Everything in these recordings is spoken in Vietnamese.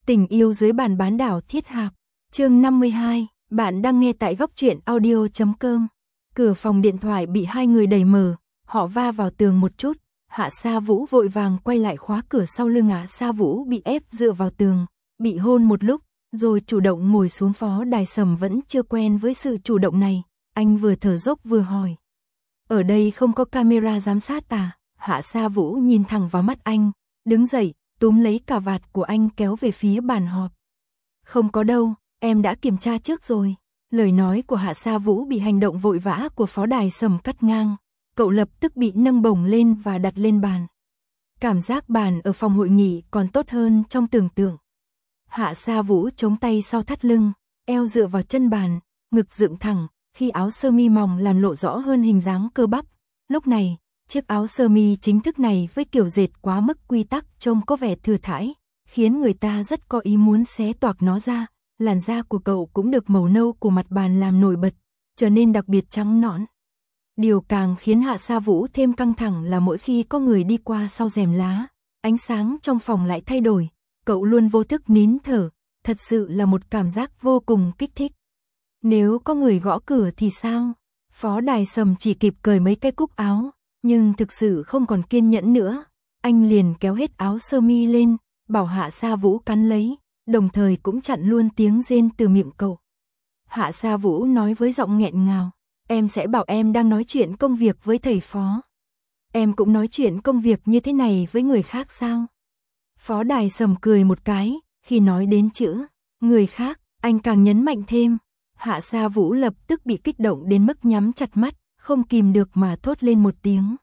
Tình yêu dưới bàn bán đảo Thiết Hạp, chương 52, bạn đang nghe tại góc truyện audio.com. Cửa phòng điện thoại bị hai người đẩy mở, họ va vào tường một chút, Hạ Sa Vũ vội vàng quay lại khóa cửa sau lưng. Hạ Sa Vũ bị ép dựa vào tường, bị hôn một lúc, rồi chủ động ngồi xuống. Phó Đài Sầm vẫn chưa quen với sự chủ động này, anh vừa thở dốc vừa hỏi. Ở đây không có camera giám sát à? Hạ Sa Vũ nhìn thẳng vào mắt anh, đứng dậy, túm lấy cà vạt của anh kéo về phía bàn họp. Không có đâu, em đã kiểm tra trước rồi. Lời nói của Hạ Sa Vũ bị hành động vội vã của Phó Đài Sầm cắt ngang, cậu lập tức bị nâng bổng lên và đặt lên bàn. Cảm giác bàn ở phòng hội nghị còn tốt hơn trong tưởng tượng. Hạ Sa Vũ chống tay sau thắt lưng, eo dựa vào chân bàn, ngực dựng thẳng, khi áo sơ mi mỏng làm lộ rõ hơn hình dáng cơ bắp. Lúc này, chiếc áo sơ mi chính thức này với kiểu dệt quá mức quy tắc trông có vẻ thừa thãi, khiến người ta rất có ý muốn xé toạc nó ra. Làn da của cậu cũng được màu nâu của mặt bàn làm nổi bật, trở nên đặc biệt trắng nõn. Điều càng khiến Hạ Sa Vũ thêm căng thẳng là mỗi khi có người đi qua sau rèm lá, ánh sáng trong phòng lại thay đổi, cậu luôn vô thức nín thở, thật sự là một cảm giác vô cùng kích thích. Nếu có người gõ cửa thì sao? Phó Đài Sầm chỉ kịp cởi mấy cái cúc áo, nhưng thực sự không còn kiên nhẫn nữa, anh liền kéo hết áo sơ mi lên, bảo Hạ Sa Vũ cắn lấy, đồng thời cũng chặn luôn tiếng rên từ miệng cậu. Hạ Sa Vũ nói với giọng nghẹn ngào, em sẽ bảo em đang nói chuyện công việc với thầy Phó. Em cũng nói chuyện công việc như thế này với người khác sao? Phó Đài Sầm cười một cái, khi nói đến chữ người khác, anh càng nhấn mạnh thêm. Hạ Sa Vũ lập tức bị kích động đến mức nhắm chặt mắt, không kìm được mà thốt lên một tiếng.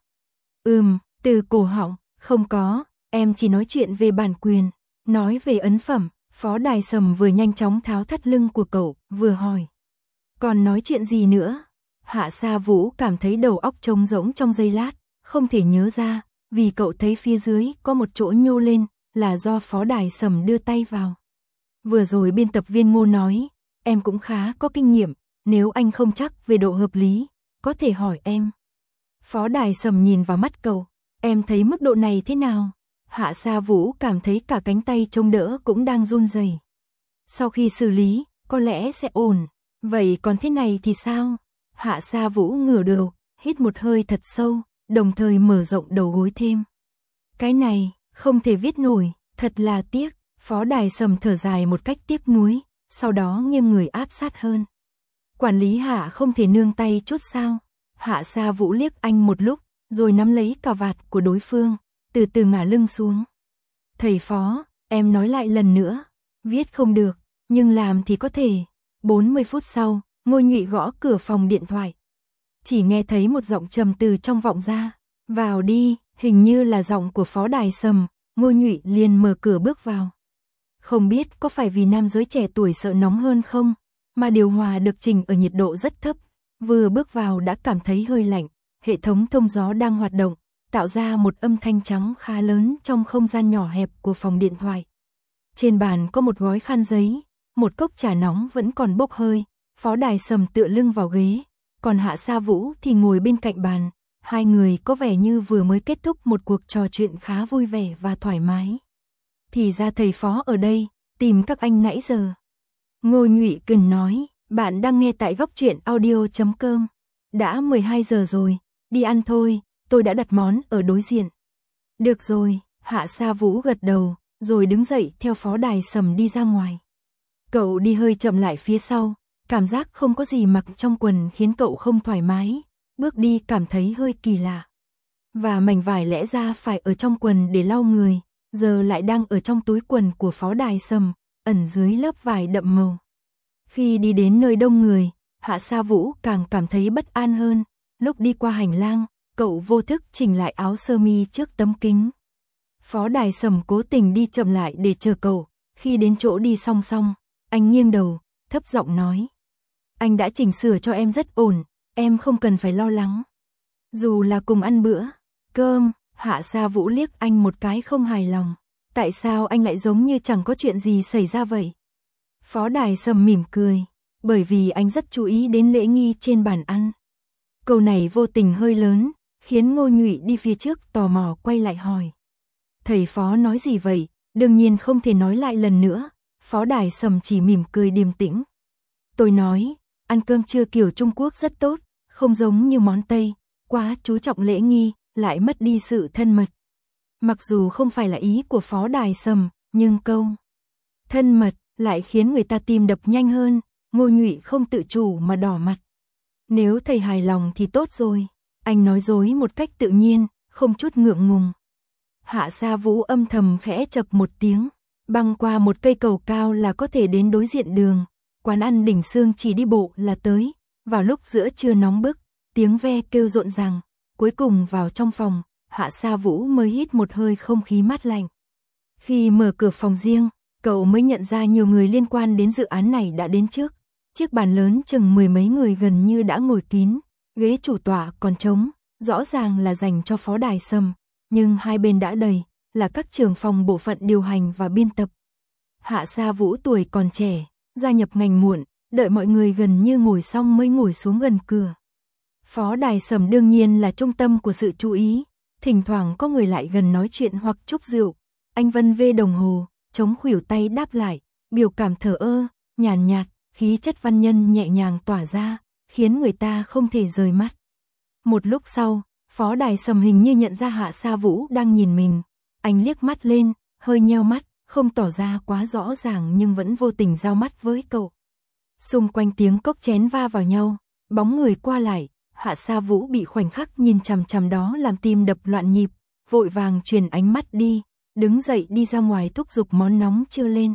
Từ cổ họng, không có, em chỉ nói chuyện về bản quyền, nói về ấn phẩm. Phó Đài Sầm vừa nhanh chóng tháo thắt lưng của cậu, vừa hỏi. Còn nói chuyện gì nữa? Hạ Sa Vũ cảm thấy đầu óc trống rỗng trong giây lát, không thể nhớ ra, vì cậu thấy phía dưới có một chỗ nhô lên, là do Phó Đài Sầm đưa tay vào. Vừa rồi biên tập viên Ngô nói, em cũng khá có kinh nghiệm, nếu anh không chắc về độ hợp lý, có thể hỏi em. Phó Đài Sầm nhìn vào mắt cậu, em thấy mức độ này thế nào? Hạ Sa Vũ cảm thấy cả cánh tay chống đỡ cũng đang run rẩy. Sau khi xử lý, có lẽ sẽ ổn. Vậy còn thế này thì sao? Hạ Sa Vũ ngửa đầu, hít một hơi thật sâu, đồng thời mở rộng đầu gối thêm. Cái này, không thể viết nổi, thật là tiếc. Phó Đài Sầm thở dài một cách tiếc nuối, sau đó nghiêng người áp sát hơn. Quản lý Hạ không thể nương tay chút sao? Hạ Sa Vũ liếc anh một lúc, rồi nắm lấy cà vạt của đối phương, từ từ ngả lưng xuống. Thầy Phó, em nói lại lần nữa, viết không được, nhưng làm thì có thể. 40 phút sau, Ngô Nhụy gõ cửa phòng điện thoại. Chỉ nghe thấy một giọng trầm từ trong vọng ra, vào đi, hình như là giọng của Phó Đài Sầm. Ngô Nhụy liền mở cửa bước vào. Không biết có phải vì nam giới trẻ tuổi sợ nóng hơn không, mà điều hòa được chỉnh ở nhiệt độ rất thấp, vừa bước vào đã cảm thấy hơi lạnh. Hệ thống thông gió đang hoạt động, tạo ra một âm thanh trắng khá lớn trong không gian nhỏ hẹp của phòng điện thoại. Trên bàn có một gói khăn giấy, một cốc trà nóng vẫn còn bốc hơi. Phó Đài Sầm tựa lưng vào ghế, còn Hạ Sa Vũ thì ngồi bên cạnh bàn. Hai người có vẻ như vừa mới kết thúc một cuộc trò chuyện khá vui vẻ và thoải mái. Thì ra thầy Phó ở đây, tìm các anh nãy giờ. Ngô Nhụy cười nói, bạn đang nghe tại góc truyện audio.com. Đã 12 giờ rồi, đi ăn thôi, tôi đã đặt món ở đối diện. Được rồi, Hạ Sa Vũ gật đầu, rồi đứng dậy theo Phó Đài Sầm đi ra ngoài. Cậu đi hơi chậm lại phía sau, cảm giác không có gì mặc trong quần khiến cậu không thoải mái, bước đi cảm thấy hơi kỳ lạ. Và mảnh vải lẽ ra phải ở trong quần để lau người, giờ lại đang ở trong túi quần của Phó Đài Sầm, ẩn dưới lớp vải đậm màu. Khi đi đến nơi đông người, Hạ Sa Vũ càng cảm thấy bất an hơn. Lúc đi qua hành lang, cậu vô thức chỉnh lại áo sơ mi trước tấm kính. Phó Đài Sầm cố tình đi chậm lại để chờ cậu. Khi đến chỗ đi song song, anh nghiêng đầu, thấp giọng nói. Anh đã chỉnh sửa cho em rất ổn, em không cần phải lo lắng. Dù là cùng ăn bữa cơm, Hạ Sa Vũ liếc anh một cái không hài lòng. Tại sao anh lại giống như chẳng có chuyện gì xảy ra vậy? Phó Đài Sầm mỉm cười, bởi vì anh rất chú ý đến lễ nghi trên bàn ăn. Câu này vô tình hơi lớn, khiến Ngô Nhụy đi phía trước tò mò quay lại hỏi. Thầy Phó nói gì vậy? đương nhiên không thể nói lại lần nữa, Phó Đài Sầm chỉ mỉm cười điềm tĩnh. Tôi nói, ăn cơm trưa kiểu Trung Quốc rất tốt, không giống như món Tây, quá chú trọng lễ nghi, lại mất đi sự thân mật. Mặc dù không phải là ý của Phó Đài Sầm, nhưng câu thân mật lại khiến người ta tim đập nhanh hơn, Ngô Nhụy không tự chủ mà đỏ mặt. Nếu thầy hài lòng thì tốt rồi, anh nói dối một cách tự nhiên, không chút ngượng ngùng. Hạ Sa Vũ âm thầm khẽ chập một tiếng, băng qua một cây cầu cao là có thể đến đối diện đường, quán ăn Đỉnh Sương chỉ đi bộ là tới, vào lúc giữa trưa nóng bức, tiếng ve kêu rộn ràng, cuối cùng vào trong phòng, Hạ Sa Vũ mới hít một hơi không khí mát lạnh. Khi mở cửa phòng riêng, cậu mới nhận ra nhiều người liên quan đến dự án này đã đến trước. Chiếc bàn lớn chừng 10 mấy người gần như đã ngồi kín, ghế chủ tọa còn trống, rõ ràng là dành cho Phó Đài Sầm, nhưng hai bên đã đầy, là các trưởng phòng bộ phận điều hành và biên tập. Hạ Sa Vũ tuổi còn trẻ, gia nhập ngành muộn, đợi mọi người gần như ngồi xong mới ngồi xuống gần cửa. Phó Đài Sầm đương nhiên là trung tâm của sự chú ý, thỉnh thoảng có người lại gần nói chuyện hoặc chúc rượu, anh vân vê đồng hồ, chống khuỷu tay đáp lại, biểu cảm thờ ơ, nhàn nhạt, khí chất văn nhân nhẹ nhàng tỏa ra, khiến người ta không thể rời mắt. Một lúc sau, Phó Đài Sầm hình như nhận ra Hạ Sa Vũ đang nhìn mình, anh liếc mắt lên, hơi nheo mắt, không tỏ ra quá rõ ràng nhưng vẫn vô tình giao mắt với cậu. Xung quanh tiếng cốc chén va vào nhau, bóng người qua lại, Hạ Sa Vũ bị khoảnh khắc nhìn chằm chằm đó làm tim đập loạn nhịp, vội vàng truyền ánh mắt đi, đứng dậy đi ra ngoài thúc giục món nóng chưa lên.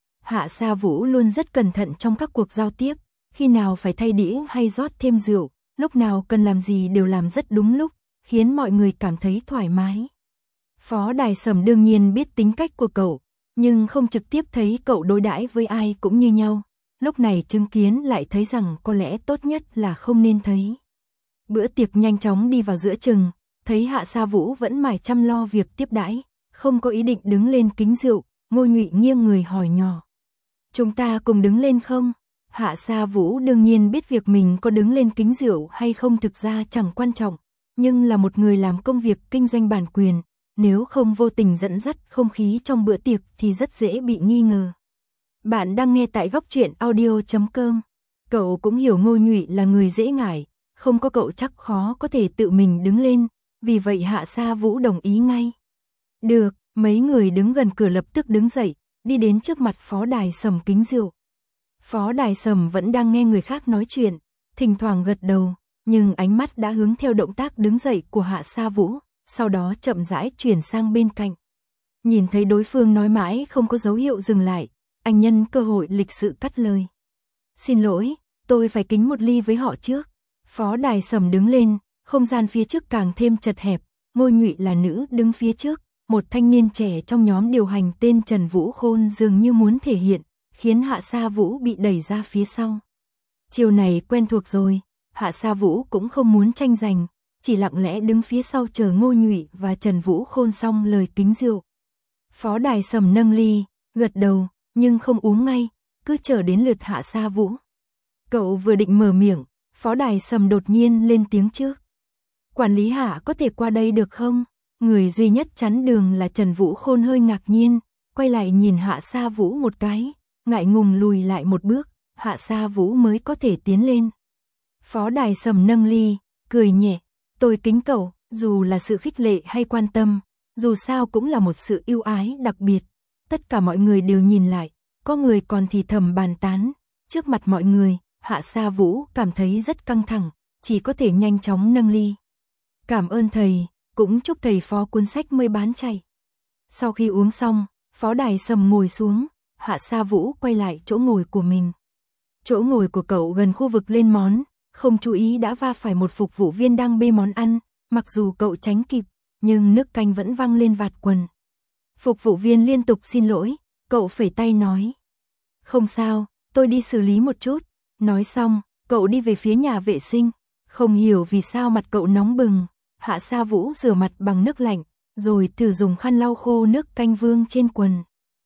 Hạ Sa Vũ luôn rất cẩn thận trong các cuộc giao tiếp, khi nào phải thay đĩa hay rót thêm rượu, lúc nào cần làm gì đều làm rất đúng lúc, khiến mọi người cảm thấy thoải mái. Phó Đài Sầm đương nhiên biết tính cách của cậu, nhưng không trực tiếp thấy cậu đối đãi với ai cũng như nhau, lúc này chứng kiến lại thấy rằng có lẽ tốt nhất là không nên thấy. Bữa tiệc nhanh chóng đi vào giữa chừng, thấy Hạ Sa Vũ vẫn mải chăm lo việc tiếp đãi, không có ý định đứng lên kính rượu, Ngô Nhụy nghiêng người hỏi nhỏ. Chúng ta cùng đứng lên không? Hạ Sa Vũ đương nhiên biết việc mình có đứng lên kính rượu hay không thực ra chẳng quan trọng, nhưng là một người làm công việc kinh doanh bản quyền, nếu không vô tình dẫn dắt không khí trong bữa tiệc thì rất dễ bị nghi ngờ. Bạn đang nghe tại góc truyện audio.com. Cậu cũng hiểu Ngô Nhụy là người dễ ngại, không có cậu chắc khó có thể tự mình đứng lên, vì vậy Hạ Sa Vũ đồng ý ngay. Được, mấy người đứng gần cửa lập tức đứng dậy, đi đến trước mặt Phó Đài Sầm kính rượu. Phó Đài Sầm vẫn đang nghe người khác nói chuyện, thỉnh thoảng gật đầu, nhưng ánh mắt đã hướng theo động tác đứng dậy của Hạ Sa Vũ, sau đó chậm rãi chuyển sang bên cạnh. Nhìn thấy đối phương nói mãi không có dấu hiệu dừng lại, anh nhân cơ hội lịch sự cắt lời. Xin lỗi, tôi phải kính một ly với họ trước. Phó Đài Sầm đứng lên, không gian phía trước càng thêm chật hẹp, Ngô Nhụy là nữ đứng phía trước, một thanh niên trẻ trong nhóm điều hành tên Trần Vũ Khôn dường như muốn thể hiện, khiến Hạ Sa Vũ bị đẩy ra phía sau. Chiều này quen thuộc rồi, Hạ Sa Vũ cũng không muốn tranh giành, chỉ lặng lẽ đứng phía sau chờ Ngô Nhụy và Trần Vũ Khôn xong lời kính rượu. Phó Đài Sầm nâng ly, gật đầu, nhưng không uống ngay, cứ chờ đến lượt Hạ Sa Vũ. Cậu vừa định mở miệng, Phó Đài Sầm đột nhiên lên tiếng trước. Quản lý Hạ có thể qua đây được không? Người duy nhất chắn đường là Trần Vũ Khôn hơi ngạc nhiên, quay lại nhìn Hạ Sa Vũ một cái, ngại ngùng lùi lại một bước, Hạ Sa Vũ mới có thể tiến lên. Phó Đài Sầm nâng ly, cười nhẹ, tôi kính cậu, dù là sự khích lệ hay quan tâm, dù sao cũng là một sự ưu ái đặc biệt. Tất cả mọi người đều nhìn lại, có người còn thì thầm bàn tán, trước mặt mọi người, Hạ Sa Vũ cảm thấy rất căng thẳng, chỉ có thể nhanh chóng nâng ly. Cảm ơn thầy, cũng chúc thầy Phó cuốn sách mới bán chạy. Sau khi uống xong, Phó Đài Sầm ngồi xuống, Hạ Sa Vũ quay lại chỗ ngồi của mình. Chỗ ngồi của cậu gần khu vực lên món, không chú ý đã va phải một phục vụ viên đang bê món ăn, mặc dù cậu tránh kịp, nhưng nước canh vẫn văng lên vạt quần. Phục vụ viên liên tục xin lỗi, cậu phẩy tay nói. Không sao, tôi đi xử lý một chút. Nói xong, cậu đi về phía nhà vệ sinh, không hiểu vì sao mặt cậu nóng bừng. Hạ Sa Vũ rửa mặt bằng nước lạnh, rồi thử dùng khăn lau khô nước canh vương trên quần.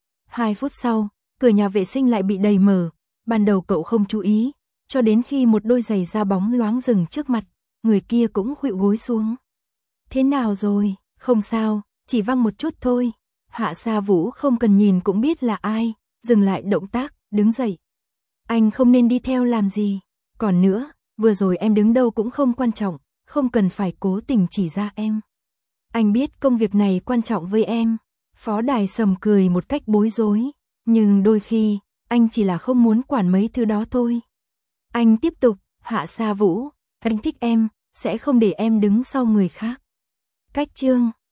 2 phút sau, cửa nhà vệ sinh lại bị đẩy mở, ban đầu cậu không chú ý, cho đến khi một đôi giày da bóng loáng dừng trước mặt, người kia cũng khuỵu gối xuống. Thế nào rồi? Không sao, chỉ văng một chút thôi. Hạ Sa Vũ không cần nhìn cũng biết là ai, dừng lại động tác, đứng dậy. Anh không nên đi theo làm gì. Còn nữa, vừa rồi em đứng đâu cũng không quan trọng, không cần phải cố tình chỉ ra em. Anh biết công việc này quan trọng với em. Phó Đài Sầm cười một cách bối rối, nhưng đôi khi, anh chỉ là không muốn quản mấy thứ đó thôi. Anh tiếp tục, Hạ Sa Vũ, anh thích em, sẽ không để em đứng sau người khác. Cách chương